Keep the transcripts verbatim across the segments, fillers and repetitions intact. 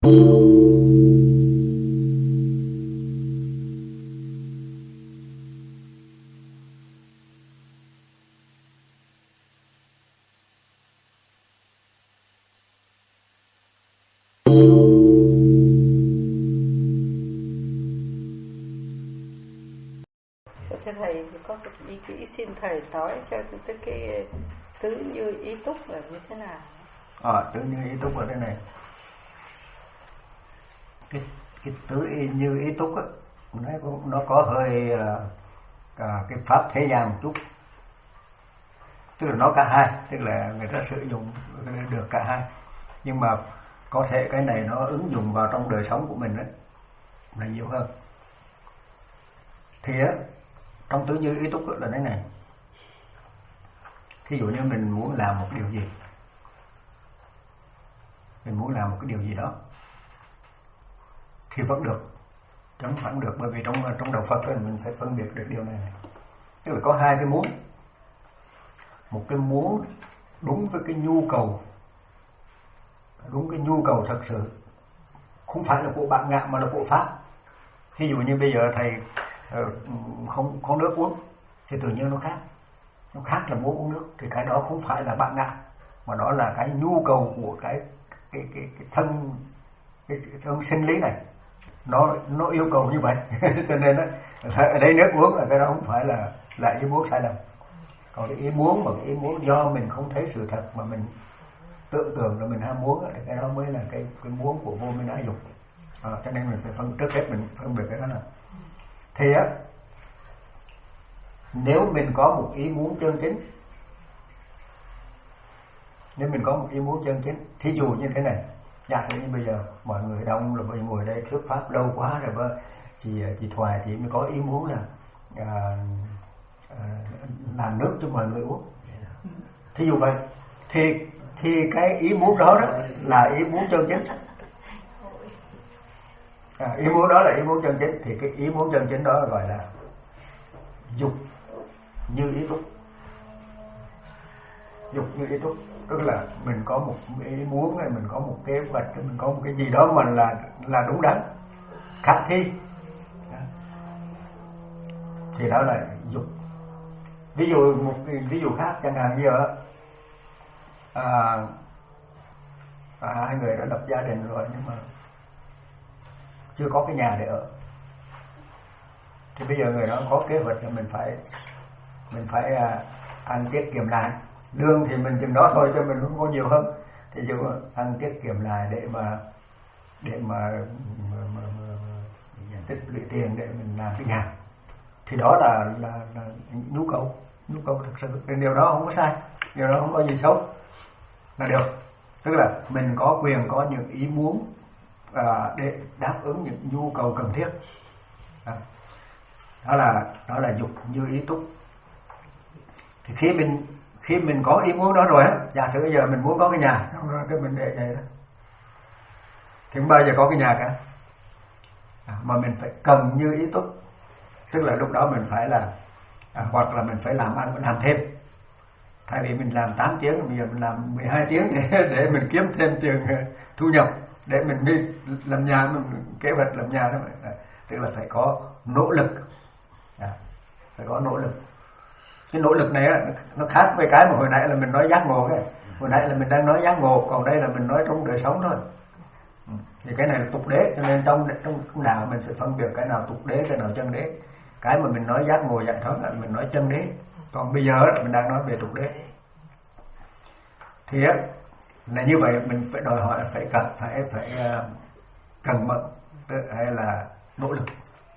Thưa thầy, có một ý kỹ xin thầy nói cho cái, cái tứ như ý túc là như thế nào? À, tứ như ý túc ở đây này, cái cái tứ như ý túc á, nó có, nó có hơi à, cái pháp thế gian một chút, tức là nó cả hai, tức là người ta sử dụng được cả hai, nhưng mà có thể cái này nó ứng dụng vào trong đời sống của mình đấy là nhiều hơn. Thì á, trong tứ như ý túc là thế này, thí dụ như mình muốn làm một điều gì, mình muốn làm một cái điều gì đó thì vẫn được, chẳng vẫn được, bởi vì trong trong đạo Phật ấy, mình phải phân biệt được điều này, này. Tức là có hai cái muốn, một cái muốn đúng với cái nhu cầu, đúng cái nhu cầu thật sự, không phải là của bạn ngạ mà là của pháp. Ví dụ như bây giờ thầy không có nước uống thì tự nhiên nó khác, nó khác là muốn uống nước, thì cái đó không phải là bạn ngạ mà đó là cái nhu cầu của cái cái cái, cái thân cái thân sinh lý này, nó nó yêu cầu như vậy. Cho nên đó, ở đây nước uống là cái đó không phải là là ý muốn sai lầm. Còn cái ý muốn mà cái ý muốn do mình không thấy sự thật mà mình tưởng tượng là mình ham muốn thì cái đó mới là cái cái muốn của vô minh ái dục. À, cho nên mình phải phân trước hết mình phân biệt cái đó là thì á, nếu mình có một ý muốn chân chính, nếu mình có một ý muốn chân chính, thí dụ như thế này, giả sử như bây giờ mọi người đông là bởi ngồi đây thuyết pháp lâu quá rồi, và chị chị Thoại chị mới có ý muốn là à, à, làm nước cho mọi người uống, thí dụ vậy, thì thì cái ý muốn đó, đó là ý muốn chân chính. À, ý muốn đó là ý muốn chân chính, thì cái ý muốn chân chính đó gọi là dục như ý túc. Dục như ý túc tức là mình có một ý muốn này, mình có một kế hoạch, mình có một cái gì đó mà là là đúng đắn, khả thi, thì đó là dục. Ví dụ một ví dụ khác, chẳng hạn như ở à, à, hai người đã lập gia đình rồi nhưng mà chưa có cái nhà để ở, thì bây giờ người đó có kế hoạch là mình phải mình phải à, ăn tiết kiệm lại, lương thì mình chừng đó thôi cho mình không có nhiều hơn, thì dù ăn tiết kiệm lại để mà để mà, mà, mà, mà, mà tích lũy tiền để mình làm cái nhà, thì đó là, là, là nhu cầu nhu cầu thực sự, thì điều đó không có sai, điều đó không có gì xấu, là được. Tức là mình có quyền có những ý muốn à, để đáp ứng những nhu cầu cần thiết. À, đó là đó là dục như ý túc. Thì khi mình khi mình có ý muốn đó rồi á, giả sử bây giờ mình muốn có cái nhà, xong rồi cái mình để vậy đó, thì không bao giờ có cái nhà cả, à, mà mình phải cần như ý túc, tức là lúc đó mình phải là à, hoặc là mình phải làm ăn làm thêm, thay vì mình làm tám tiếng bây giờ mình làm mười hai tiếng để để mình kiếm thêm tiền thu nhập để mình đi làm nhà, mình kế hoạch làm nhà đó, à, tức là phải có nỗ lực, à, phải có nỗ lực. Cái nỗ lực này á, nó khác với cái mà hồi nãy là mình nói giác ngộ cái, hồi nãy là mình đang nói giác ngộ, còn đây là mình nói trong đời sống thôi. Thì cái này là tục đế, cho nên trong trong đạo mình phải phân biệt cái nào tục đế, cái nào chân đế. Cái mà mình nói giác ngộ giải thoát là mình nói chân đế, còn bây giờ mình đang nói về tục đế. Thì á là như vậy, mình phải đòi hỏi phải cần phải phải cần mẫn hay là nỗ lực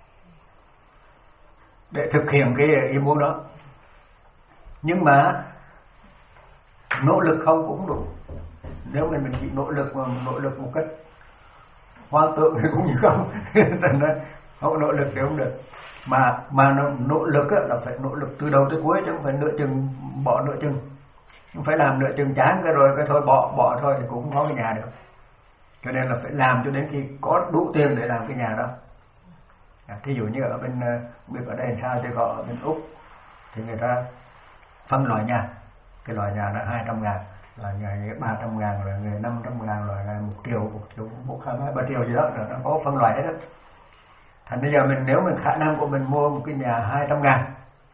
để thực hiện cái ý muốn đó. Nhưng mà nỗ lực không cũng đủ. Nếu mình mình chỉ nỗ lực mà nỗ lực một cách hoang tưởng thì cũng như không. Không nỗ lực thì không được. Mà mà nỗ lực là phải nỗ lực từ đầu tới cuối, chứ không phải nửa chừng bỏ nửa chừng. Không phải làm nửa chừng chán cái rồi cái thôi bỏ bỏ thôi thì cũng không có cái nhà được. Cho nên là phải làm cho đến khi có đủ tiền để làm cái nhà đó. À, thí dụ như ở bên biết ở đây làm sao, thì có ở bên Úc thì người ta phân loại nhà, cái loại nhà là hai trăm ngàn, là ngày ba trăm ngàn, rồi ngày năm trăm ngàn, rồi ngày một triệu, một triệu, một hai ba triệu gì đó, rồi nó có phân loại hết đó. Thành bây giờ mình nếu mình khả năng của mình mua một cái nhà hai trăm ngàn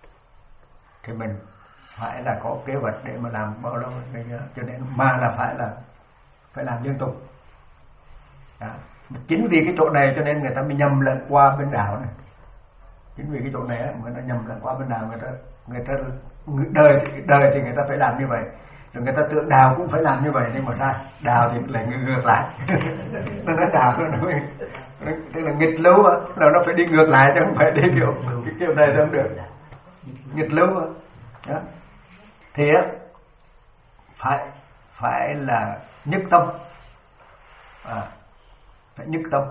thì mình phải là có kế hoạch để mà làm bao lâu bây giờ, cho nên mà là phải là phải làm liên tục. Đó. Chính vì cái chỗ này cho nên người ta mới nhầm lẫn qua bên đảo này. Chính vì cái chỗ này người ta nhầm lẫn qua bên đảo, người ta người ta đời đời thì người ta phải làm như vậy, rồi người ta tưởng đào cũng phải làm như vậy, nhưng mà sai, đào thì lại ngược lại. Nó nói đào nó nói tức là nghịch lưu á, rồi nó phải đi ngược lại chứ không phải đi kiểu cái kiểu này không được, nghịch lưu á. Đó. Thì á phải phải là nhất tâm, à, phải nhất tâm,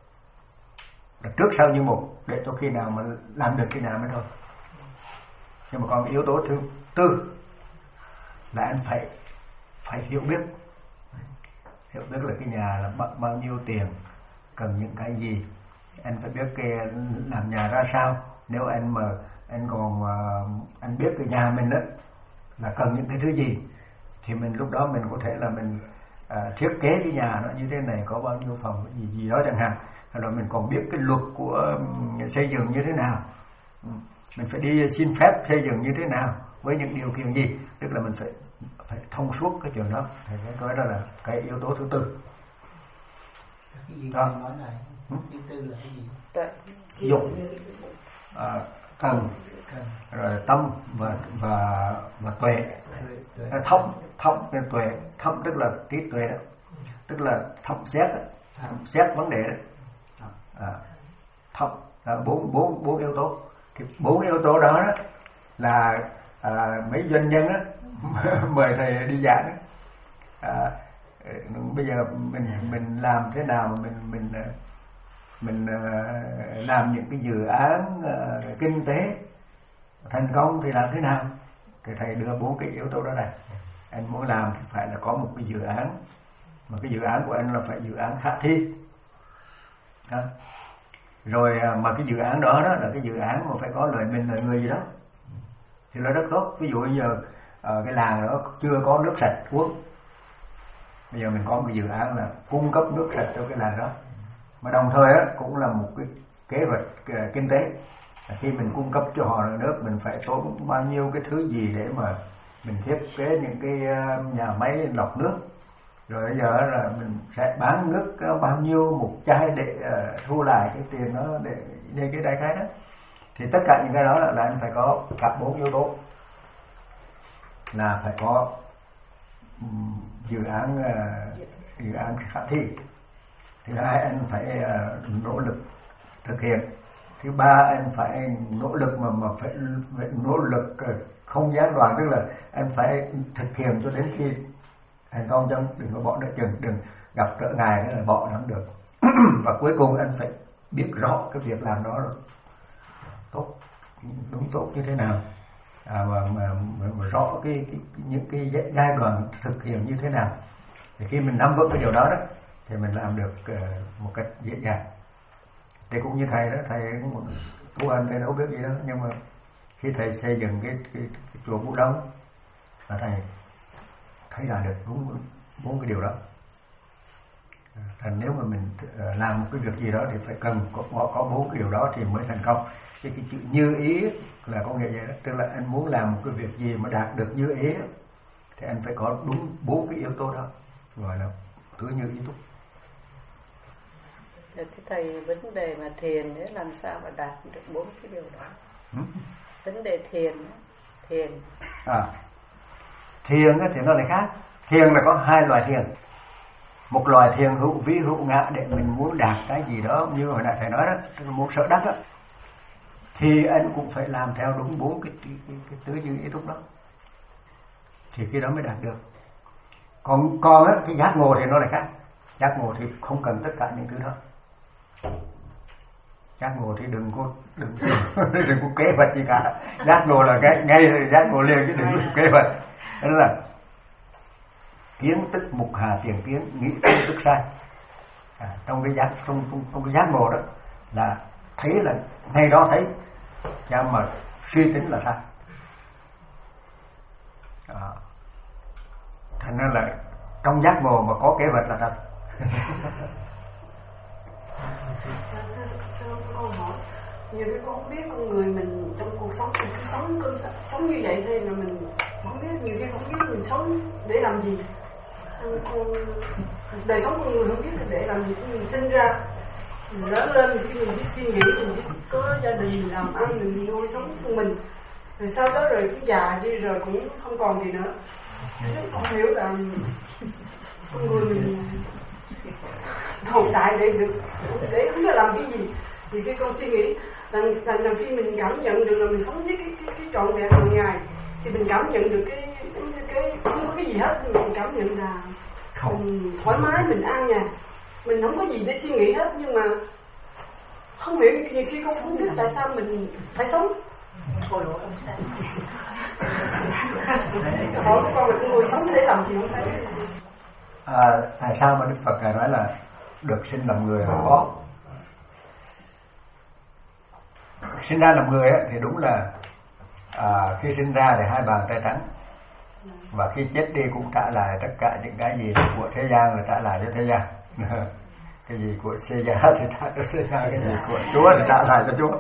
là trước sau như một, để cho khi nào mà làm được khi nào mới thôi. Nhưng mà còn yếu tố thứ tư là anh phải phải hiểu biết, hiểu biết là cái nhà là bao, bao nhiêu tiền, cần những cái gì, anh phải biết cái làm nhà ra sao. Nếu anh mà anh còn uh, anh biết cái nhà mình đó là cần những cái thứ gì thì mình lúc đó mình có thể là mình uh, thiết kế cái nhà nó như thế này, có bao nhiêu phòng, cái gì gì đó chẳng hạn. Rồi mình còn biết cái luật của um, xây dựng như thế nào, mình phải đi xin phép xây dựng như thế nào, với những điều kiện gì, tức là mình phải phải thông suốt cái chuyện đó. Thì cái đó là cái yếu tố thứ tư. Cái gì đó. nói này, ừ? thứ tư là cái gì? Dục, à, cần, rồi tâm và và và tuệ. Thông thông cái tuệ, thông tức là trí tuệ đó, tức là thông xét, thông xét vấn đề đó. À, thông à, bốn bốn bốn yếu tố. Thì bốn yếu tố đó, đó là à, mấy doanh nhân á mời thầy đi giảng. À, bây giờ mình mình làm thế nào mà mình mình mình uh, làm những cái dự án uh, kinh tế thành công thì làm thế nào? Thì thầy đưa bốn cái yếu tố đó này. Anh muốn làm thì phải là có một cái dự án, mà cái dự án của anh là phải dự án khả thi. Đó. Rồi mà cái dự án đó, đó là cái dự án mà phải có lợi mình lợi người gì đó thì nó rất tốt. Ví dụ bây giờ uh, cái làng đó chưa có nước sạch uống, bây giờ mình có một cái dự án là cung cấp nước sạch cho cái làng đó, mà đồng thời á, cũng là một cái kế hoạch uh, kinh tế. Khi mình cung cấp cho họ nước, mình phải tốn bao nhiêu cái thứ gì để mà mình thiết kế những cái uh, nhà máy lọc nước, rồi bây giờ là mình sẽ bán nước uh, bao nhiêu một chai để uh, thu lại cái tiền đó, để để cái đại khái đó. Thì tất cả những cái đó là, là anh phải có cả bốn yếu tố, là phải có um, dự án uh, dự án khả thi. Thứ hai, anh phải uh, nỗ lực thực hiện. Thứ ba, anh phải nỗ lực mà mà phải, phải nỗ lực uh, không gián đoạn, tức là anh phải thực hiện cho đến khi thành công, chứ đừng có bỏ đợi chừng, đừng gặp trở ngại nữa là bỏ nó không được. Và cuối cùng anh phải biết rõ cái việc làm đó rồi tốt, đúng tốt như thế nào, à, và mà, mà, mà rõ cái, cái những cái giai đoạn thực hiện như thế nào. Thì khi mình nắm vững cái điều đó đó thì mình làm được uh, một cách dễ dàng. Thì cũng như thầy đó, thầy cũng tu hành, thầy đâu biết gì đó, nhưng mà khi thầy xây dựng cái, cái, cái chùa Vũ Đông là thầy thấy là được đúng bốn cái điều đó. Thành nếu mà mình làm một cái việc gì đó thì phải cần có có bốn cái điều đó thì mới thành công. Cái, cái chữ như ý là có nghĩa vậy đó, tức là anh muốn làm một cái việc gì mà đạt được như ý thì anh phải có đúng bốn cái yếu tố đó, gọi là cứ như ý túc. Thì thầy, vấn đề mà thiền ấy, làm sao mà đạt được bốn cái điều đó? Ừ? Vấn đề thiền, thiền. À, thiền thì nó lại khác. Thiền là có hai loại thiền. Một loại thiền hữu vi hữu ngã, để mình muốn đạt cái gì đó, như hồi nãy thầy nói đó, muốn sở đắc đó, thì anh cũng phải làm theo đúng bốn cái, cái, cái, cái tứ như ý túc đó, thì cái đó mới đạt được. Còn còn á, cái giác ngộ thì nó lại khác. Giác ngộ thì không cần tất cả những thứ đó. Giác ngộ thì đừng có đừng đừng có kế hoạch gì cả. Giác ngộ là cái ngay rồi giác ngộ liền, chứ đừng có kế hoạch. Đó là kiến tức mục hà tiền kiến, nghĩ tức sai. À, trong cái giác trong, trong, trong cái giác ngộ đó là thấy là ngay đó thấy, nhưng mà suy tính là sai. À, thành ra là trong giác ngộ mà có kế hoạch là thật. Con hỏi nhiều cái con không biết con người mình trong cuộc sống mình cứ sống cứ sống như vậy thôi mà mình không biết, nhiều khi không biết mình sống để làm gì. Con đời sống con người không biết để làm gì, khi mình sinh ra mình lớn lên thì mình biết suy nghĩ, mình biết có gia đình mình làm ăn, mình nuôi sống của mình, rồi sau đó rồi cứ già đi rồi cũng không còn gì nữa. Con hiểu là con người mình tồn tại để được để không biết làm cái gì. Thì khi con suy nghĩ rằng rằng là khi mình cảm nhận được là mình sống với cái cái, cái trọn vẹn hàng ngày thì mình cảm nhận được cái cái, cái không có cái gì hết, mình cảm nhận là mình thoải mái, mình an nhàn, mình không có gì để suy nghĩ hết. Nhưng mà không hiểu, nhiều khi con không biết tại sao mình phải sống. Hỏi con là con người sống để làm gì không phải. À, tại sao mà Đức Phật ngài nói là được sinh làm người là có. Sinh ra làm người ấy, thì đúng là à, khi sinh ra thì hai bàn tay trắng, và khi chết đi cũng trả lại tất cả những cái gì của thế gian là trả lại cho thế gian. Cái gì của thế gian thì trả cho thế gian, cái gì của Chúa thì trả lại cho Chúa.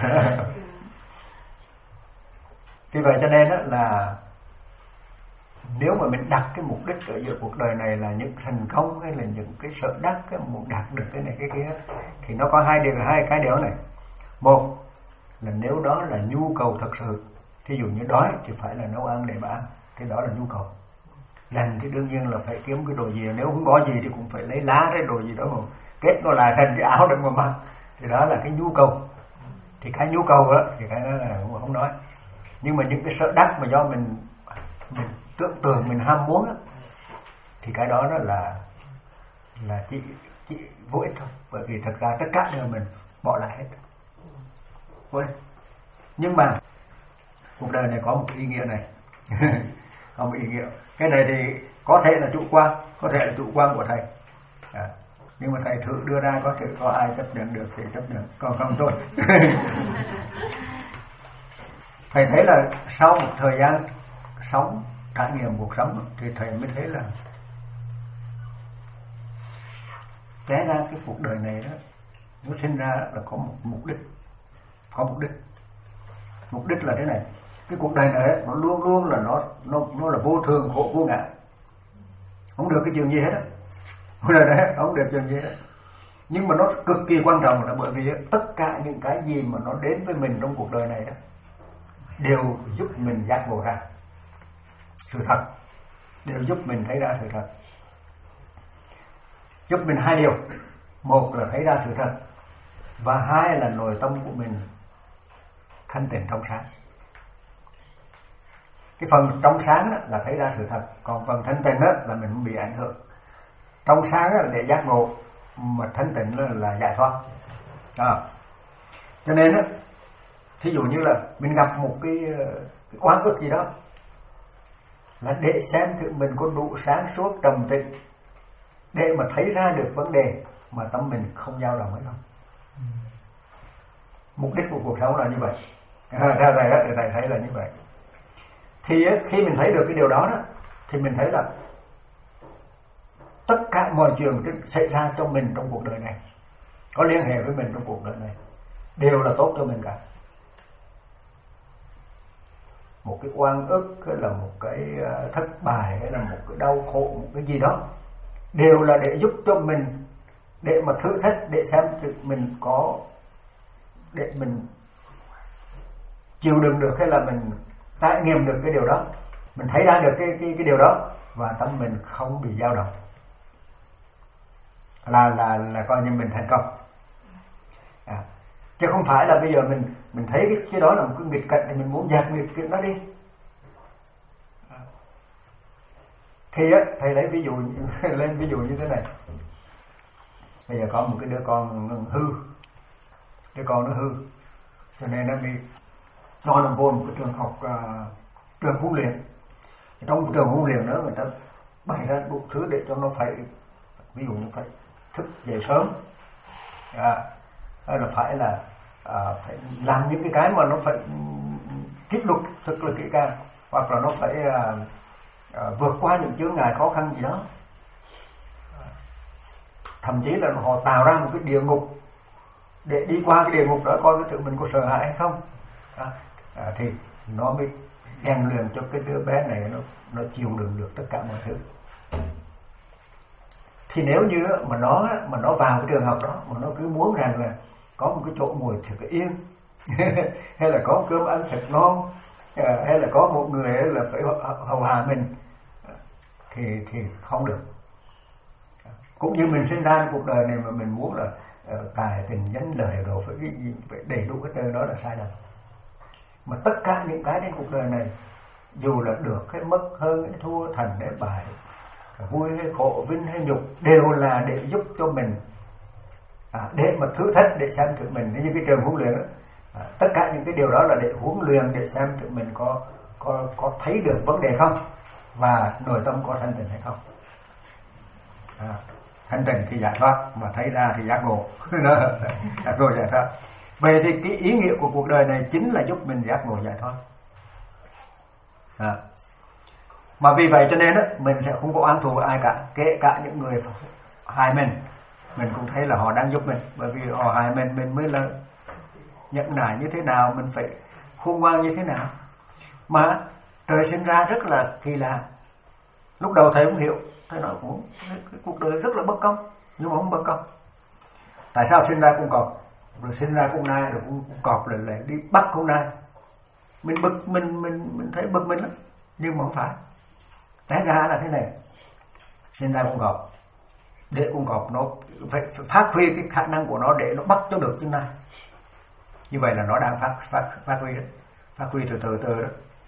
Vì vậy cho nên đó là nếu mà mình đặt cái mục đích ở giữa cuộc đời này là những thành công hay là những cái sở đắc, cái muốn đạt được cái này cái kia, thì nó có hai điều, hai cái điều này. Một là nếu đó là nhu cầu thật sự, thí dụ như đói thì phải là nấu ăn để mà ăn, cái đó là nhu cầu. Lần thì đương nhiên là phải kiếm cái đồ gì, nếu không có gì thì cũng phải lấy lá cái đồ gì đó mà kết nó lại thành cái áo để mà mặc, thì đó là cái nhu cầu. Thì cái nhu cầu đó thì cái đó là không, không nói. Nhưng mà những cái sở đắc mà do mình mình tưởng tượng, mình ham muốn đó, thì cái đó đó là là chỉ chỉ vô ích thôi, bởi vì thật ra tất cả đều mình bỏ lại hết. Ôi. Nhưng mà cuộc đời này có một ý nghĩa này. Có một ý nghĩa. Cái này thì có thể là chủ quan, có thể là chủ quan của thầy. À, nhưng mà thầy thử đưa ra có thể có ai chấp nhận được thì chấp nhận, còn không thôi. Thầy thấy là sau một thời gian sống, trải nghiệm cuộc sống thì thầy mới thấy là té ra cái cuộc đời này đó, nó sinh ra là có một mục đích. Có mục đích. Mục đích là thế này. Cái cuộc đời này nó luôn luôn là nó nó nó là vô thường, khổ, vô ngã. Không được cái chuyện gì hết á. Cuộc đời này không được chuyện gì hết. Nhưng mà nó cực kỳ quan trọng là bởi vì tất cả những cái gì mà nó đến với mình trong cuộc đời này đó đều giúp mình giác ngộ ra sự thật, đều giúp mình thấy ra sự thật. Giúp mình hai điều. Một là thấy ra sự thật, và hai là nội tâm của mình thanh tịnh trong sáng. Cái phần trong sáng đó là thấy ra sự thật, còn phần thanh tịnh đó là mình không bị ảnh hưởng. Trong sáng đó là để giác ngộ, mà thanh tịnh đó là giải thoát. À. Cho nên đó, thí dụ như là mình gặp một cái, cái oan ức gì đó, là để xem thử mình có đủ sáng suốt trầm tĩnh để mà thấy ra được vấn đề mà tâm mình không dao động hay không. Mục đích của cuộc sống là như vậy. Theo thầy đó, thầy thấy là như vậy. Thì khi mình thấy được cái điều đó, đó thì mình thấy là tất cả mọi chuyện xảy ra cho mình trong cuộc đời này, có liên hệ với mình trong cuộc đời này, đều là tốt cho mình cả. Một cái oan ức hay là một cái thất bại hay là một cái đau khổ, một cái gì đó, đều là để giúp cho mình, để mà thử thách, để xem mình có, để mình chịu đựng được hay là mình trải nghiệm được cái điều đó, mình thấy ra được cái cái cái điều đó và tâm mình không bị dao động, là là là coi như mình thành công. À, chứ không phải là bây giờ mình mình thấy cái, cái đó là một cái nghịch cảnh thì mình muốn dẹp nghịch cảnh đó đi. À. Thì á, thầy lấy ví dụ lên ví dụ như thế này. Bây giờ có một cái đứa con hư, đứa con nó hư, cho nên nó bị cho nó vô một cái trường học, uh, trường huấn luyện. Trong trường huấn luyện đó người ta bày ra đủ thứ để cho nó phải, ví dụ như phải thức dậy sớm, à, hay là phải là à, phải làm những cái cái mà nó phải kỷ luật thật là kỹ càng, hoặc là nó phải à, à, vượt qua những chướng ngại khó khăn gì đó, thậm chí là họ tạo ra một cái địa ngục để đi qua cái địa ngục đó coi cái tự mình có sợ hãi hay không, à, à, thì nó mới rèn luyện cho cái đứa bé này nó nó chịu đựng được tất cả mọi thứ. Thì nếu như mà nó mà nó vào cái trường học đó mà nó cứ muốn rằng là có một cái chỗ ngồi thật yên hay là có cơm ăn thật ngon, hay là có một người là phải hầu hạ mình, thì thì không được. Cũng như mình sinh ra cuộc đời này mà mình muốn là uh, tài tình danh lợi đồ phải, phải đầy đủ cái đời đó là sai lầm. Mà tất cả những cái trên cuộc đời này, dù là được hay mất, hơn hay thua, thành hay bại, vui hay khổ, vinh hay nhục, đều là để giúp cho mình, à, để mà thử thách, để xem thử mình như cái trường huấn luyện đó. À, tất cả những cái điều đó là để huấn luyện, để xem thử mình có có có thấy được vấn đề không, và nội tâm có thanh tịnh hay không. À, thanh tịnh thì giải thoát, mà thấy ra thì giác ngộ. Giác ngộ giải thoát. Vậy thì cái ý nghĩa của cuộc đời này chính là giúp mình giác ngộ giải thoát. À. Mà vì vậy cho nên đó, mình sẽ không có oán thù ai cả, kể cả những người hại mình, mình cũng thấy là họ đang giúp mình, bởi vì họ hại mình, mình mới là nhận nại như thế nào, mình phải khôn ngoan như thế nào. Mà trời sinh ra rất là kỳ lạ. Lúc đầu thầy không hiểu, thầy nói cũng cái cuộc đời rất là bất công, nhưng mà không bất công. Tại sao sinh ra con cọp, rồi sinh ra con nai, rồi con cọp lại lại đi bắt con nai? Mình bực, mình mình mình thấy bực mình lắm, nhưng mà không phải. Té ra là thế này, sinh ra con cọp, để con cọp nó phải, phải phát huy cái khả năng của nó để nó bắt cho được con nai. Như vậy là nó đang phát phát phát huy đó, phát huy từ từ từ đó.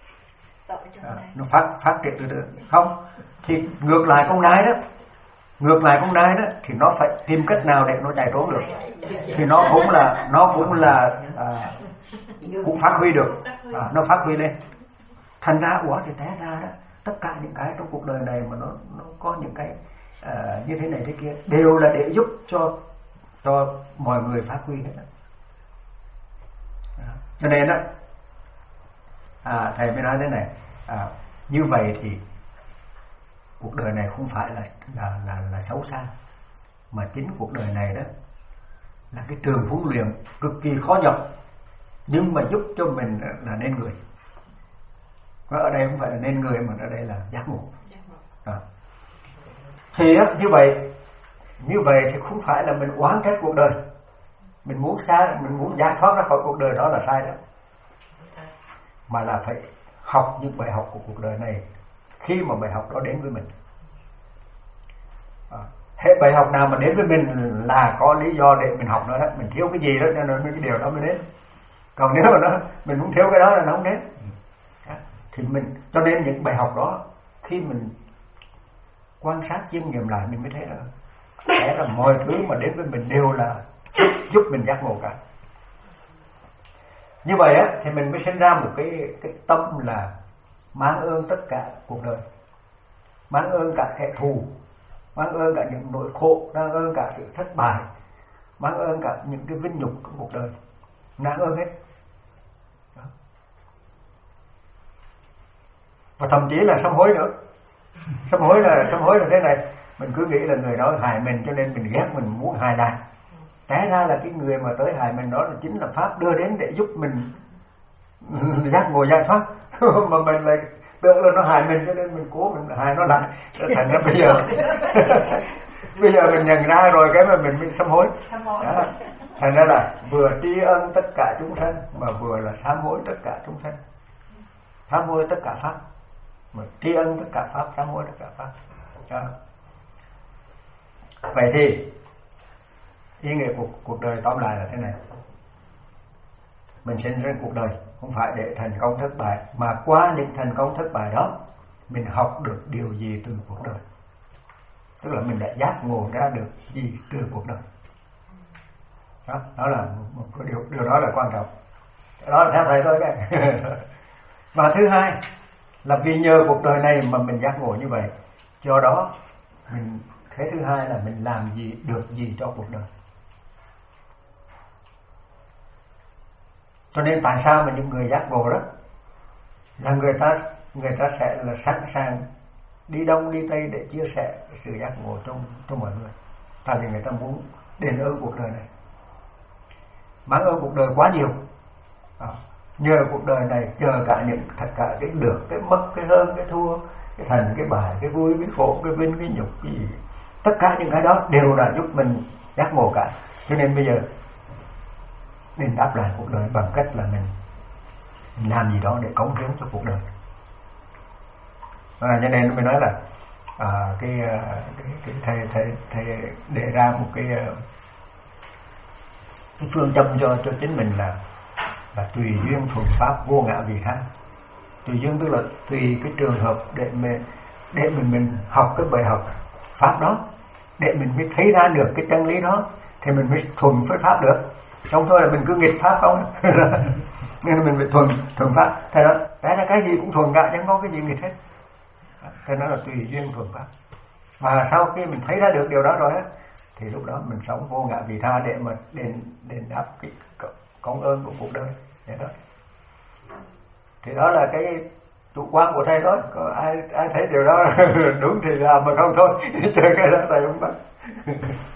À, nó phát phát triển từ từ. Không thì ngược lại con nai đó, ngược lại con nai đó thì nó phải tìm cách nào để nó chạy trốn được, thì nó cũng là nó cũng là à, cũng phát huy được, à, nó phát huy lên. Thành ra ủa thì té ra đó, tất cả những cái trong cuộc đời này mà nó nó có những cái à, như thế này thế kia đều là để giúp cho cho mọi người phát huy hết. À, cho nên đó, à, thầy mới nói thế này, à, như vậy thì cuộc đời này không phải là là là, là xấu xa, mà chính cuộc đời này đó là cái trường huấn luyện cực kỳ khó nhọc, nhưng mà giúp cho mình là nên người. Và ở đây không phải là nên người, mà ở đây là giác ngộ. À. Thì á, như vậy như vậy thì không phải là mình oán trách cuộc đời, mình muốn xa, mình muốn giải thoát ra khỏi cuộc đời đó là sai đó, mà là phải học những bài học của cuộc đời này khi mà bài học đó đến với mình. À, hết bài học nào mà đến với mình là có lý do để mình học nữa đó, mình thiếu cái gì đó nên cái điều đó mới đến. Còn nếu mà nó mình không thiếu cái đó là nó không đến. À, thì mình cho nên những bài học đó khi mình quan sát chiêm nghiệm lại mình mới thấy là thế là mọi thứ mà đến với mình đều là giúp, giúp mình giác ngộ cả. Như vậy á thì mình mới sinh ra một cái cái tâm là mang ơn tất cả cuộc đời, mang ơn cả kẻ thù, mang ơn cả những nỗi khổ, mang ơn cả sự thất bại, mang ơn cả những cái vinh nhục của cuộc đời, mang ơn hết. Đó. Và thậm chí là sám hối nữa. Sám hối là sám hối là thế này, mình cứ nghĩ là người đó hại mình cho nên mình ghét, mình muốn hại lại. Té ra là cái người mà tới hại mình đó là chính là pháp đưa đến để giúp mình giác ngộ giải thoát. Mà mình lại tưởng là nó hại mình cho nên mình cố mình hại nó lại. Thành ra bây giờ bây giờ mình nhận ra rồi cái mà mình bị sám hối. Đó. Thành ra là vừa tri ân tất cả chúng sanh mà vừa là sám hối tất cả chúng sanh. Sám hối tất cả pháp, mà tri ân tất cả pháp, sám hối tất cả pháp. Đó. Vậy thì ý nghĩa của cuộc đời tóm lại là thế này: mình sinh ra cuộc đời không phải để thành công thất bại, mà qua những thành công thất bại đó mình học được điều gì từ cuộc đời, tức là mình đã giác ngộ ra được gì từ cuộc đời. Đó, đó là một điều, điều đó là quan trọng. Đó là theo thầy thôi cái. Và thứ hai là vì nhờ cuộc đời này mà mình giác ngộ như vậy, do đó mình thế thứ hai là mình làm gì được gì cho cuộc đời. Cho nên tại sao mà những người giác ngộ đó là người ta người ta sẽ là sẵn sàng đi đông đi tây để chia sẻ sự giác ngộ trong trong mọi người. Tại vì người ta muốn đền ơn cuộc đời này, mang ơn cuộc đời quá nhiều. À, nhờ cuộc đời này, chờ cả những tất cả cái được, cái mất, cái hơn, cái thua, cái thành, cái bại, cái vui, cái khổ, cái vinh, cái nhục, cái gì, tất cả những cái đó đều là giúp mình giác ngộ cả. Cho nên bây giờ nên đáp lại cuộc đời bằng cách là mình, mình làm gì đó để cống hiến cho cuộc đời. À, cho nên mình nói là à, cái, cái, cái thầy, thầy, thầy đề ra một cái, cái phương châm cho cho chính mình là là tùy duyên thuận pháp, vô ngã vị tha. Tùy duyên tức là tùy cái trường hợp để mình để mình mình học cái bài học pháp đó, để mình mới thấy ra được cái chân lý đó, thì mình mới thuần với pháp được. Không thôi là mình cứ nghịch pháp không. Nên mình phải thuần thuần pháp. Thế đó, thế là cái gì cũng thuần cả, chẳng có cái gì nghịch hết. Thế nó là tùy duyên thuần pháp. Và sau khi mình thấy ra được điều đó rồi á, thì lúc đó mình sống vô ngã vị tha để mà đền đền đáp cái công ơn của cuộc đời. Vậy đó. Thì đó là cái chủ quan của thầy đó. Có ai ai thấy điều đó đúng thì làm, mà không thôi chơi cái đó thầy không bắt.